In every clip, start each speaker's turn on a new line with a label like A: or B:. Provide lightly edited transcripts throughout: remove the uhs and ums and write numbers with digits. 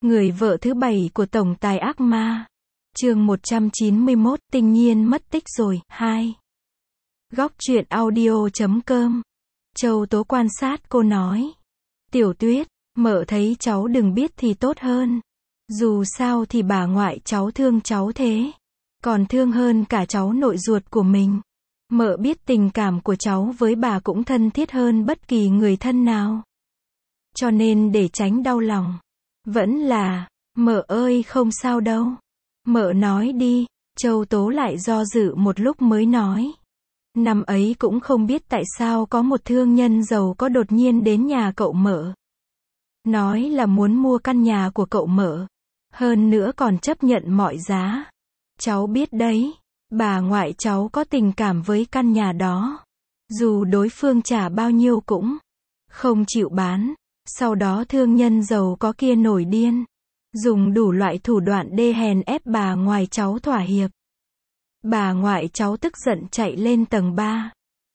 A: Người vợ thứ 7 của tổng tài ác ma. Chương 191, Tinh Nhiên mất tích rồi, 2. Góc truyện audio.com. Châu Tố quan sát cô nói. Tiểu Tuyết, mợ thấy cháu đừng biết thì tốt hơn. Dù sao thì bà ngoại cháu thương cháu thế. Còn thương hơn cả cháu nội ruột của mình. Mợ biết tình cảm của cháu với bà cũng thân thiết hơn bất kỳ người thân nào. Cho nên để tránh đau lòng. Vẫn là, mợ ơi không sao đâu. Mợ nói đi, Châu Tố lại do dự một lúc mới nói. Năm ấy cũng không biết tại sao có một thương nhân giàu có đột nhiên đến nhà cậu mợ. Nói là muốn mua căn nhà của cậu mợ. Hơn nữa còn chấp nhận mọi giá. Cháu biết đấy, bà ngoại cháu có tình cảm với căn nhà đó. Dù đối phương trả bao nhiêu cũng không chịu bán. Sau đó thương nhân giàu có kia nổi điên. Dùng đủ loại thủ đoạn đê hèn ép bà ngoại cháu thỏa hiệp. Bà ngoại cháu tức giận chạy lên tầng 3.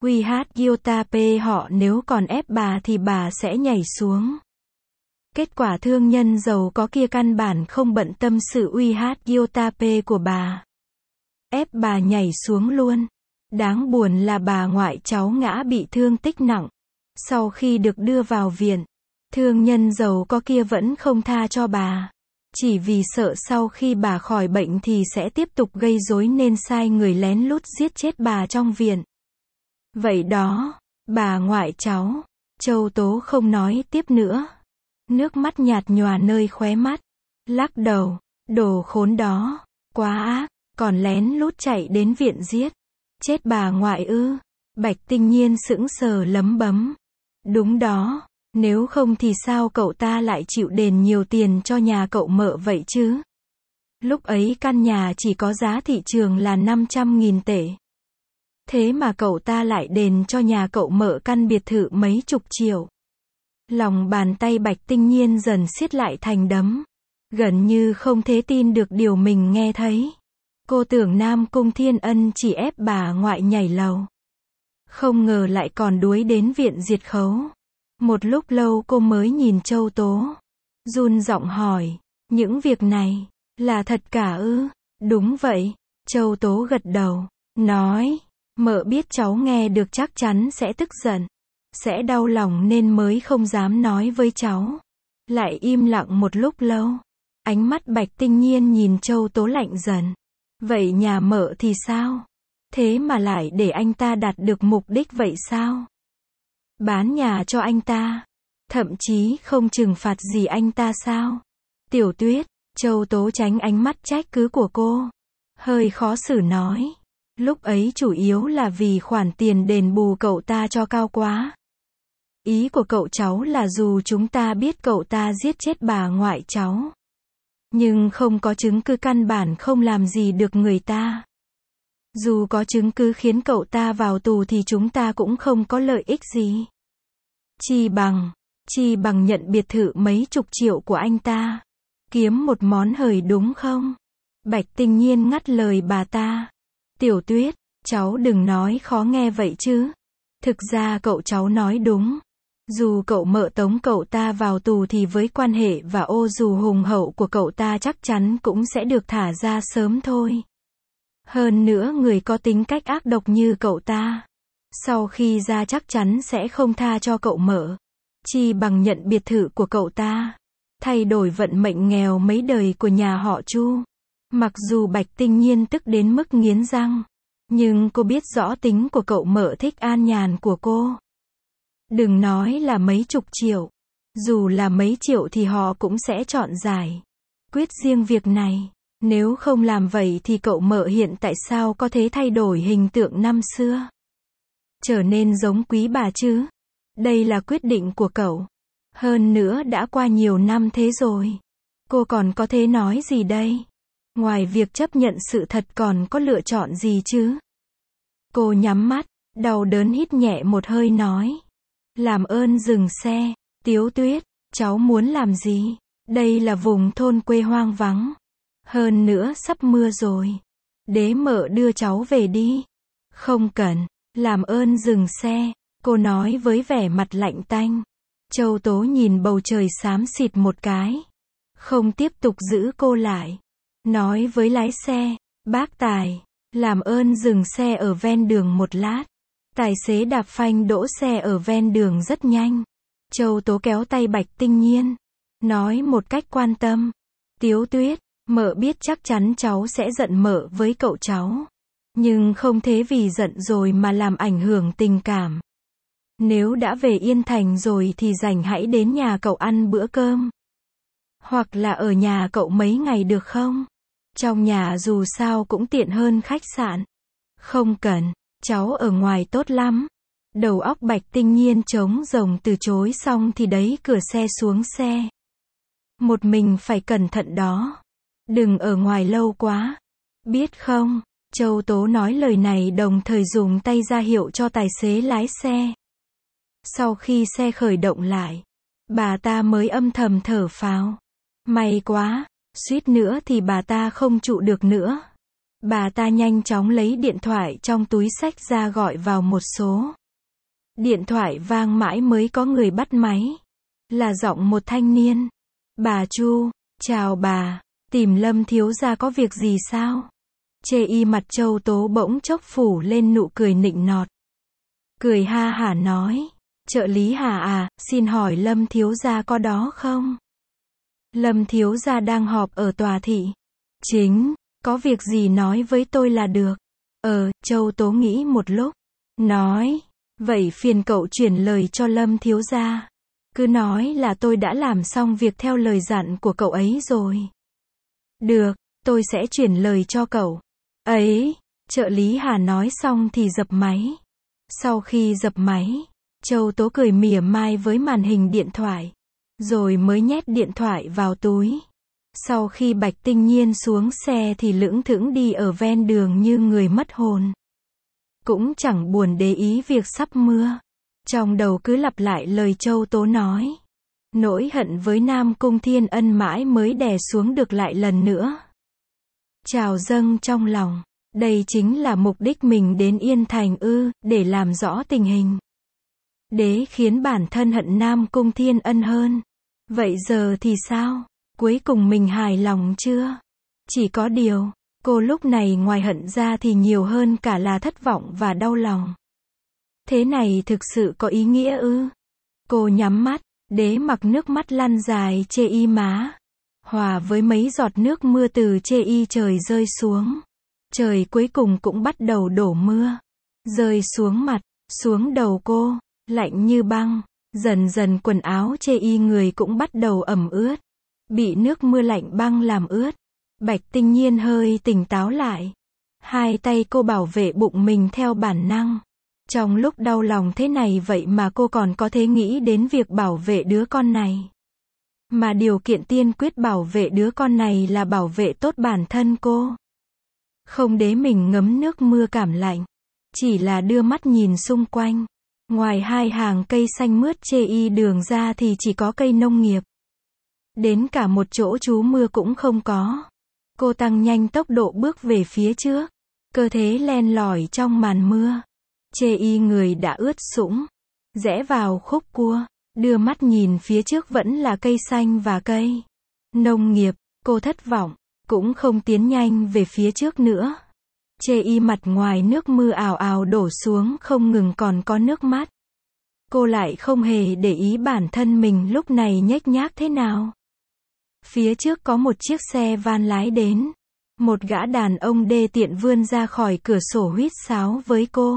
A: Yotape họ nếu còn ép bà thì bà sẽ nhảy xuống. Kết quả thương nhân giàu có kia căn bản không bận tâm sự Yotape của bà. Ép bà nhảy xuống luôn. Đáng buồn là bà ngoại cháu ngã bị thương tích nặng. Sau khi được đưa vào viện, thương nhân giàu có kia vẫn không tha cho bà. Chỉ vì sợ sau khi bà khỏi bệnh thì sẽ tiếp tục gây rối nên sai người lén lút giết chết bà trong viện. Vậy đó, bà ngoại cháu. Châu Tố không nói tiếp nữa. Nước mắt nhạt nhòa nơi khóe mắt. Lắc đầu, đồ khốn đó, quá ác, còn lén lút chạy đến viện giết. Chết bà ngoại ư? Bạch Tinh Nhiên sững sờ lấm bấm. Đúng đó. Nếu không thì sao cậu ta lại chịu đền nhiều tiền cho nhà cậu mợ vậy chứ? Lúc ấy căn nhà chỉ có giá thị trường là 500.000 tệ. Thế mà cậu ta lại đền cho nhà cậu mợ căn biệt thự mấy chục triệu. Lòng bàn tay Bạch Tinh Nhiên dần siết lại thành đấm. Gần như không thể tin được điều mình nghe thấy. Cô tưởng Nam Cung Thiên Ân chỉ ép bà ngoại nhảy lầu. Không ngờ lại còn đuối đến viện diệt khấu. Một lúc lâu cô mới nhìn Châu Tố. Run giọng hỏi, những việc này, là thật cả ư? Đúng vậy. Châu Tố gật đầu, nói, mợ biết cháu nghe được chắc chắn sẽ tức giận. Sẽ đau lòng nên mới không dám nói với cháu. Lại im lặng một lúc lâu. Ánh mắt Bạch Tinh Nhiên nhìn Châu Tố lạnh dần. Vậy nhà mợ thì sao? Thế mà lại để anh ta đạt được mục đích vậy sao? Bán nhà cho anh ta. Thậm chí không trừng phạt gì anh ta sao? Tiểu Tuyết, Châu Tố tránh ánh mắt trách cứ của cô. Hơi khó xử nói. Lúc ấy chủ yếu là vì khoản tiền đền bù cậu ta cho cao quá. Ý của cậu cháu là dù chúng ta biết cậu ta giết chết bà ngoại cháu. Nhưng không có chứng cứ căn bản không làm gì được người ta. Dù có chứng cứ khiến cậu ta vào tù thì chúng ta cũng không có lợi ích gì. Chi bằng nhận biệt thự mấy chục triệu của anh ta. Kiếm một món hời đúng không? Bạch Tinh Nhiên ngắt lời bà ta. Tiểu Tuyết, cháu đừng nói khó nghe vậy chứ. Thực ra cậu cháu nói đúng. Dù cậu mợ tống cậu ta vào tù thì với quan hệ và ô dù hùng hậu của cậu ta chắc chắn cũng sẽ được thả ra sớm thôi. Hơn nữa người có tính cách ác độc như cậu ta. Sau khi ra chắc chắn sẽ không tha cho cậu mợ. Chi bằng nhận biệt thự của cậu ta. Thay đổi vận mệnh nghèo mấy đời của nhà họ Chu. Mặc dù Bạch Tinh Nhiên tức đến mức nghiến răng. Nhưng cô biết rõ tính của cậu mợ thích an nhàn của cô. Đừng nói là mấy chục triệu. Dù là mấy triệu thì họ cũng sẽ chọn giải quyết riêng việc này. Nếu không làm vậy thì cậu mợ hiện tại sao có thể thay đổi hình tượng năm xưa? Trở nên giống quý bà chứ? Đây là quyết định của cậu. Hơn nữa đã qua nhiều năm thế rồi. Cô còn có thể nói gì đây? Ngoài việc chấp nhận sự thật còn có lựa chọn gì chứ? Cô nhắm mắt, đau đớn hít nhẹ một hơi nói. Làm ơn dừng xe. Tiếu Tuyết, cháu muốn làm gì? Đây là vùng thôn quê hoang vắng. Hơn nữa sắp mưa rồi. Đế mợ đưa cháu về đi. Không cần. Làm ơn dừng xe. Cô nói với vẻ mặt lạnh tanh. Châu Tố nhìn bầu trời xám xịt một cái. không tiếp tục giữ cô lại. Nói với lái xe, bác tài, làm ơn dừng xe ở ven đường một lát. Tài xế đạp phanh đỗ xe ở ven đường rất nhanh. Châu Tố kéo tay Bạch Tinh Nhiên, nói một cách quan tâm. Tiếu Tuyết, mợ biết chắc chắn cháu sẽ giận mợ với cậu cháu. Nhưng không thế vì giận rồi mà làm ảnh hưởng tình cảm. Nếu đã về Yên Thành rồi thì rảnh hãy đến nhà cậu ăn bữa cơm. Hoặc là ở nhà cậu mấy ngày được không? Trong nhà dù sao cũng tiện hơn khách sạn. Không cần, cháu ở ngoài tốt lắm. Đầu óc Bạch Tinh Nhiên trống rỗng từ chối xong thì đẩy cửa xe xuống xe. Một mình phải cẩn thận đó. Đừng ở ngoài lâu quá. Biết không? Châu Tố nói lời này đồng thời dùng tay ra hiệu cho tài xế lái xe. Sau khi xe khởi động lại, bà ta mới âm thầm thở phào. May quá, suýt nữa thì bà ta không trụ được nữa. Bà ta nhanh chóng lấy điện thoại trong túi xách ra gọi vào một số. Điện thoại vang mãi mới có người bắt máy. Là giọng một thanh niên. Bà Chu, chào bà, tìm Lâm thiếu gia có việc gì sao? Chê y mặt Châu Tố bỗng chốc phủ lên nụ cười nịnh nọt. Cười ha hả nói, trợ lý Hà à, xin hỏi Lâm thiếu gia có đó không? Lâm thiếu gia đang họp ở tòa thị. Chính, có việc gì nói với tôi là được. Châu Tố nghĩ một lúc. Nói, vậy phiền cậu chuyển lời cho Lâm thiếu gia. Cứ nói là tôi đã làm xong việc theo lời dặn của cậu ấy rồi. Được, tôi sẽ chuyển lời cho cậu. Ấy, trợ lý Hà nói xong thì dập máy. Sau khi dập máy, Châu Tố cười mỉa mai với màn hình điện thoại. Rồi mới nhét điện thoại vào túi. Sau khi Bạch Tinh Nhiên xuống xe thì lững thững đi ở ven đường như người mất hồn. Cũng chẳng buồn để ý việc sắp mưa. Trong đầu cứ lặp lại lời Châu Tố nói. Nỗi hận với Nam Cung Thiên Ân mãi mới đè xuống được lại lần nữa. Trào dâng trong lòng. Đây chính là mục đích mình đến Yên Thành để làm rõ tình hình. Để khiến bản thân hận Nam Cung Thiên Ân hơn. Vậy giờ thì sao? Cuối cùng mình hài lòng chưa? Chỉ có điều, cô lúc này ngoài hận ra thì nhiều hơn cả là thất vọng và đau lòng. Thế này thực sự có ý nghĩa ư? Cô nhắm mắt, để mặc nước mắt lăn dài chê y má. Hòa với mấy giọt nước mưa từ chê y trời rơi xuống. Trời cuối cùng cũng bắt đầu đổ mưa. Rơi xuống mặt, xuống đầu cô, lạnh như băng. Dần dần quần áo chê y người cũng bắt đầu ẩm ướt. Bị nước mưa lạnh băng làm ướt. Bạch Tinh Nhiên hơi tỉnh táo lại. Hai tay cô bảo vệ bụng mình theo bản năng. Trong lúc đau lòng thế này vậy mà cô còn có thể nghĩ đến việc bảo vệ đứa con này. Mà điều kiện tiên quyết bảo vệ đứa con này là bảo vệ tốt bản thân cô. Không để mình ngấm nước mưa cảm lạnh. Chỉ là đưa mắt nhìn xung quanh. Ngoài hai hàng cây xanh mướt chê y đường ra thì chỉ có cây nông nghiệp. Đến cả một chỗ trú mưa cũng không có. Cô tăng nhanh tốc độ bước về phía trước. Cơ thể len lỏi trong màn mưa. Chê y người đã ướt sũng. Rẽ vào khúc cua. Đưa mắt nhìn phía trước vẫn là cây xanh và cây nông nghiệp. Cô thất vọng. Cũng không tiến nhanh về phía trước nữa. Chê y mặt ngoài nước mưa ào ào đổ xuống không ngừng còn có nước mắt. Cô lại không hề để ý bản thân mình lúc này nhếch nhác thế nào. Phía trước có một chiếc xe van lái đến. Một gã đàn ông đê tiện vươn ra khỏi cửa sổ huýt sáo với cô.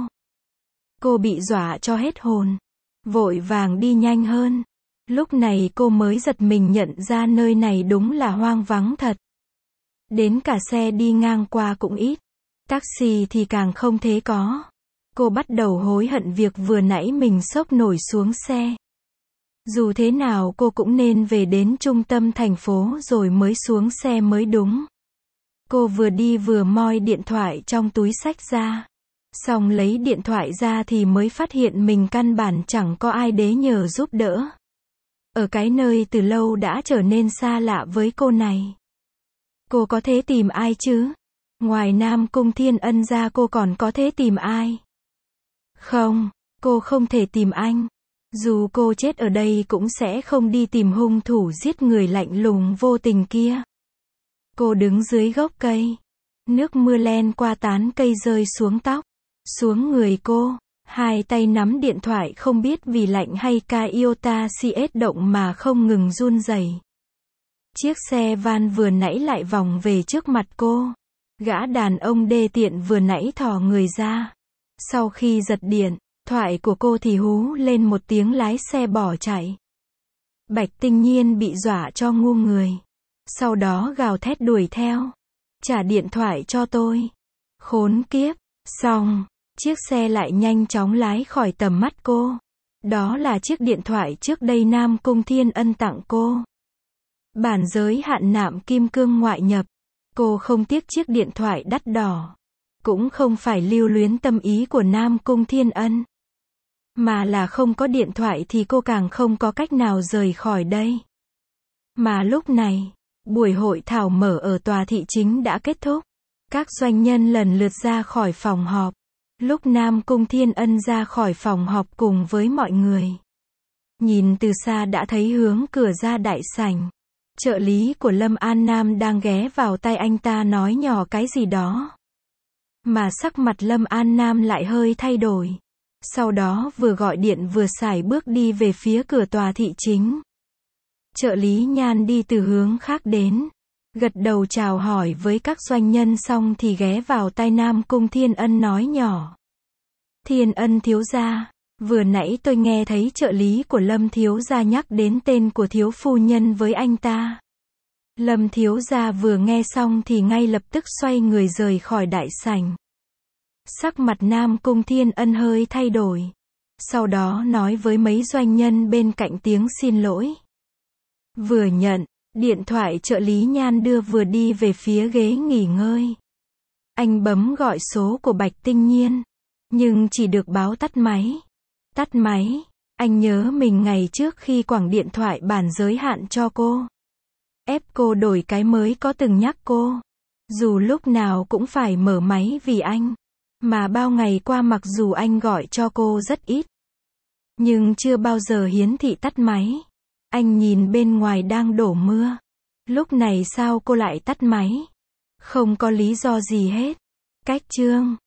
A: Cô bị dọa cho hết hồn. Vội vàng đi nhanh hơn. Lúc này cô mới giật mình nhận ra nơi này đúng là hoang vắng thật. Đến cả xe đi ngang qua cũng ít. Taxi thì càng không thế có. Cô bắt đầu hối hận việc vừa nãy mình sốc nổi xuống xe. Dù thế nào cô cũng nên về đến trung tâm thành phố rồi mới xuống xe mới đúng. Cô vừa đi vừa moi điện thoại trong túi xách ra. Xong lấy điện thoại ra thì mới phát hiện mình căn bản chẳng có ai để nhờ giúp đỡ. Ở cái nơi từ lâu đã trở nên xa lạ với cô này. Cô có thể tìm ai chứ? Ngoài Nam Cung Thiên Ân ra cô còn có thể tìm ai? Không, cô không thể tìm anh. Dù cô chết ở đây cũng sẽ không đi tìm hung thủ giết người lạnh lùng vô tình kia. Cô đứng dưới gốc cây. Nước mưa len qua tán cây rơi xuống tóc, xuống người cô. Hai tay nắm điện thoại không biết vì lạnh hay iota CS động mà không ngừng run rẩy. Chiếc xe van vừa nãy lại vòng về trước mặt cô. Gã đàn ông đê tiện vừa nãy thò người ra. Sau khi giật điện thoại của cô thì hú lên một tiếng lái xe bỏ chạy. Bạch Tinh Nhiên bị dọa cho ngu người. Sau đó gào thét đuổi theo. Trả điện thoại cho tôi. Khốn kiếp. Xong, chiếc xe lại nhanh chóng lái khỏi tầm mắt cô. Đó là chiếc điện thoại trước đây Nam Cung Thiên Ân tặng cô. Bản giới hạn nạm kim cương ngoại nhập. Cô không tiếc chiếc điện thoại đắt đỏ. Cũng không phải lưu luyến tâm ý của Nam Cung Thiên Ân. Mà là không có điện thoại thì cô càng không có cách nào rời khỏi đây. Mà lúc này, buổi hội thảo mở ở tòa thị chính đã kết thúc. Các doanh nhân lần lượt ra khỏi phòng họp. Lúc Nam Cung Thiên Ân ra khỏi phòng họp cùng với mọi người. Nhìn từ xa đã thấy hướng cửa ra đại sảnh. Trợ lý của Lâm An Nam đang ghé vào tai anh ta nói nhỏ cái gì đó. Mà sắc mặt Lâm An Nam lại hơi thay đổi. Sau đó vừa gọi điện vừa sải bước đi về phía cửa tòa thị chính. Trợ lý Nhan đi từ hướng khác đến. Gật đầu chào hỏi với các doanh nhân xong thì ghé vào tai Nam Cung Thiên Ân nói nhỏ. Thiên Ân thiếu gia, vừa nãy tôi nghe thấy trợ lý của Lâm thiếu gia nhắc đến tên của thiếu phu nhân với anh ta. Lâm thiếu gia vừa nghe xong thì ngay lập tức xoay người rời khỏi đại sảnh. Sắc mặt Nam Cung Thiên Ân hơi thay đổi. Sau đó nói với mấy doanh nhân bên cạnh tiếng xin lỗi. Vừa nhận điện thoại trợ lý Nhan đưa vừa đi về phía ghế nghỉ ngơi. Anh bấm gọi số của Bạch Tinh Nhiên. Nhưng chỉ được báo tắt máy. Tắt máy. Anh nhớ mình ngày trước khi quẳng điện thoại bản giới hạn cho cô. Ép cô đổi cái mới có từng nhắc cô. Dù lúc nào cũng phải mở máy vì anh. Mà bao ngày qua mặc dù anh gọi cho cô rất ít. Nhưng chưa bao giờ hiển thị tắt máy. Anh nhìn bên ngoài đang đổ mưa. Lúc này sao cô lại tắt máy? Không có lý do gì hết. Cách chương